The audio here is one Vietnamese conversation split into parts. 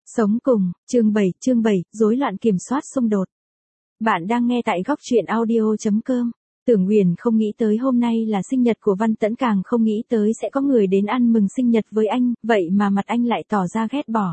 Sống cùng, chương 7, rối loạn kiểm soát xung đột. Bạn đang nghe tại góc truyện audio.com. Tưởng Huyền không nghĩ tới hôm nay là sinh nhật của Văn Tẫn, càng không nghĩ tới sẽ có người đến ăn mừng sinh nhật với anh, vậy mà mặt anh lại tỏ ra ghét bỏ.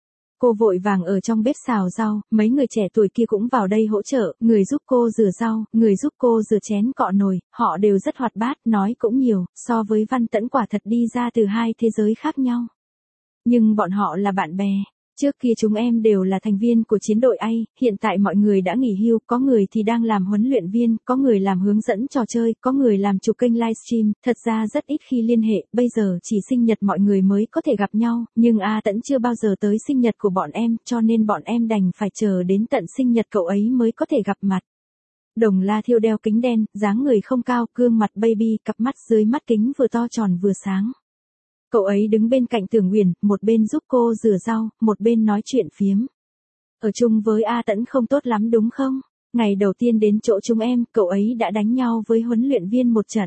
Cô vội vàng ở trong bếp xào rau, mấy người trẻ tuổi kia cũng vào đây hỗ trợ, người giúp cô rửa rau, người giúp cô rửa chén cọ nồi, họ đều rất hoạt bát, nói cũng nhiều, so với Văn Tẫn quả thật đi ra từ hai thế giới khác nhau. Nhưng bọn họ là bạn bè. Trước kia chúng em đều là thành viên của chiến đội A, hiện tại mọi người đã nghỉ hưu, có người thì đang làm huấn luyện viên, có người làm hướng dẫn trò chơi, có người làm chủ kênh livestream, thật ra rất ít khi liên hệ, bây giờ chỉ sinh nhật mọi người mới có thể gặp nhau, nhưng A Tẫn chưa bao giờ tới sinh nhật của bọn em, cho nên bọn em đành phải chờ đến tận sinh nhật cậu ấy mới có thể gặp mặt. Đồng La Thiêu đeo kính đen, dáng người không cao, gương mặt baby, cặp mắt dưới mắt kính vừa to tròn vừa sáng. Cậu ấy đứng bên cạnh Tưởng Huyền, một bên giúp cô rửa rau, một bên nói chuyện phiếm. Ở chung với A Tẫn không tốt lắm đúng không? Ngày đầu tiên đến chỗ chúng em, cậu ấy đã đánh nhau với huấn luyện viên một trận.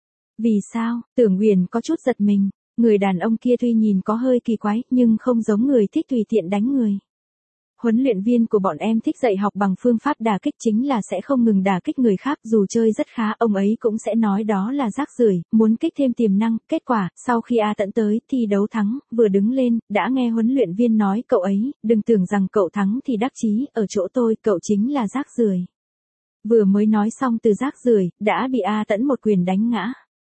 Vì sao? Tưởng Huyền có chút giật mình. Người đàn ông kia tuy nhìn có hơi kỳ quái, nhưng không giống người thích tùy tiện đánh người. Huấn luyện viên của bọn em thích dạy học bằng phương pháp đả kích, chính là sẽ không ngừng đả kích người khác, dù chơi rất khá, ông ấy cũng sẽ nói đó là rác rưởi, muốn kích thêm tiềm năng. Kết quả, sau khi A Tẫn tới, thi đấu thắng, vừa đứng lên, đã nghe huấn luyện viên nói cậu ấy, đừng tưởng rằng cậu thắng thì đắc chí, ở chỗ tôi, cậu chính là rác rưởi. Vừa mới nói xong từ rác rưởi, đã bị A Tẫn một quyền đánh ngã.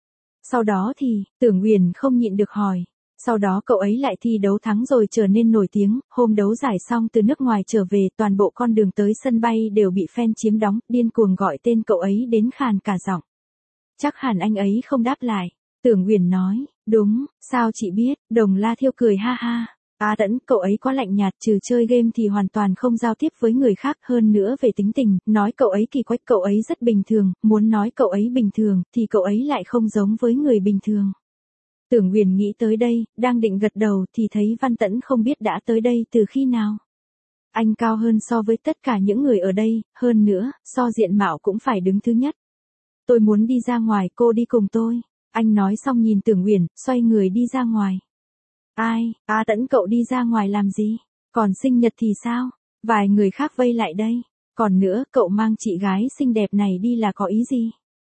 Sau đó thì, Tưởng Huyền không nhịn được hỏi. Sau đó cậu ấy lại thi đấu thắng rồi trở nên nổi tiếng, hôm đấu giải xong từ nước ngoài trở về, toàn bộ con đường tới sân bay đều bị fan chiếm đóng, điên cuồng gọi tên cậu ấy đến khàn cả giọng. Chắc hẳn anh ấy không đáp lại. Tưởng Huyền nói, đúng, sao chị biết? Đồng La Thiêu cười ha ha. A Tẫn, cậu ấy quá lạnh nhạt, trừ chơi game thì hoàn toàn không giao tiếp với người khác, hơn nữa về tính tình, nói cậu ấy kỳ quái, cậu ấy rất bình thường, muốn nói cậu ấy bình thường, thì cậu ấy lại không giống với người bình thường. Tưởng Huyền nghĩ tới đây, đang định gật đầu thì thấy Văn Tẫn không biết đã tới đây từ khi nào. Anh cao hơn so với tất cả những người ở đây, hơn nữa, so diện mạo cũng phải đứng thứ nhất. Tôi muốn đi ra ngoài, cô đi cùng tôi. Anh nói xong nhìn Tưởng Huyền, xoay người đi ra ngoài. Ai, A Tẫn cậu đi ra ngoài làm gì? Còn sinh nhật thì sao? Vài người khác vây lại đây. Còn nữa, cậu mang chị gái xinh đẹp này đi là có ý gì?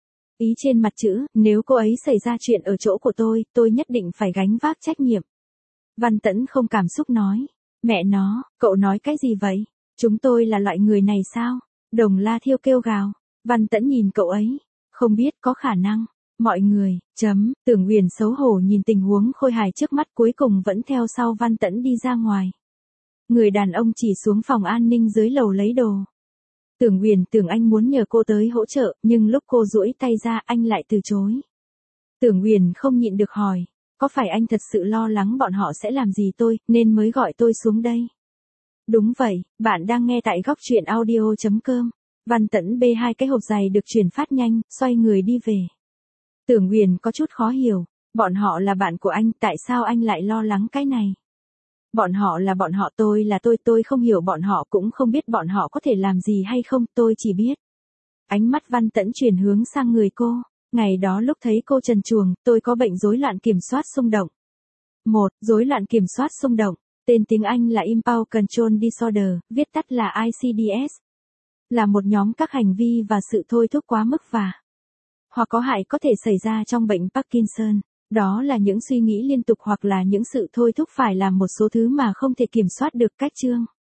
Ý trên mặt chữ, nếu cô ấy xảy ra chuyện ở chỗ của tôi nhất định phải gánh vác trách nhiệm. Văn Tẫn không cảm xúc nói. Mẹ nó, cậu nói cái gì vậy? Chúng tôi là loại người này sao? Đồng La Thiêu kêu gào. Văn Tẫn nhìn cậu ấy. Không biết, có khả năng. Mọi người, Tưởng Huyền xấu hổ nhìn tình huống khôi hài trước mắt, cuối cùng vẫn theo sau Văn Tẫn đi ra ngoài. Người đàn ông chỉ xuống phòng an ninh dưới lầu lấy đồ. Tưởng Huyền tưởng anh muốn nhờ cô tới hỗ trợ, nhưng lúc cô duỗi tay ra anh lại từ chối. Tưởng Huyền không nhịn được hỏi, có phải anh thật sự lo lắng bọn họ sẽ làm gì tôi, nên mới gọi tôi xuống đây? Đúng vậy, bạn đang nghe tại góc truyện audio.com. Văn Tẫn bê hai cái hộp giày được chuyển phát nhanh, xoay người đi về. Tưởng Huyền có chút khó hiểu, bọn họ là bạn của anh, tại sao anh lại lo lắng cái này? Bọn họ là bọn họ, tôi là tôi không hiểu bọn họ, cũng không biết bọn họ có thể làm gì hay không, tôi chỉ biết. Ánh mắt Văn Tẫn chuyển hướng sang người cô. Ngày đó lúc thấy cô trần truồng, tôi có bệnh rối loạn kiểm soát xung động. Rối loạn kiểm soát xung động, tên tiếng Anh là Impulse Control Disorder, viết tắt là ICDS. Là một nhóm các hành vi và sự thôi thúc quá mức hoặc có hại có thể xảy ra trong bệnh Parkinson. Đó là những suy nghĩ liên tục hoặc là những sự thôi thúc phải làm một số thứ mà không thể kiểm soát được. Cách chương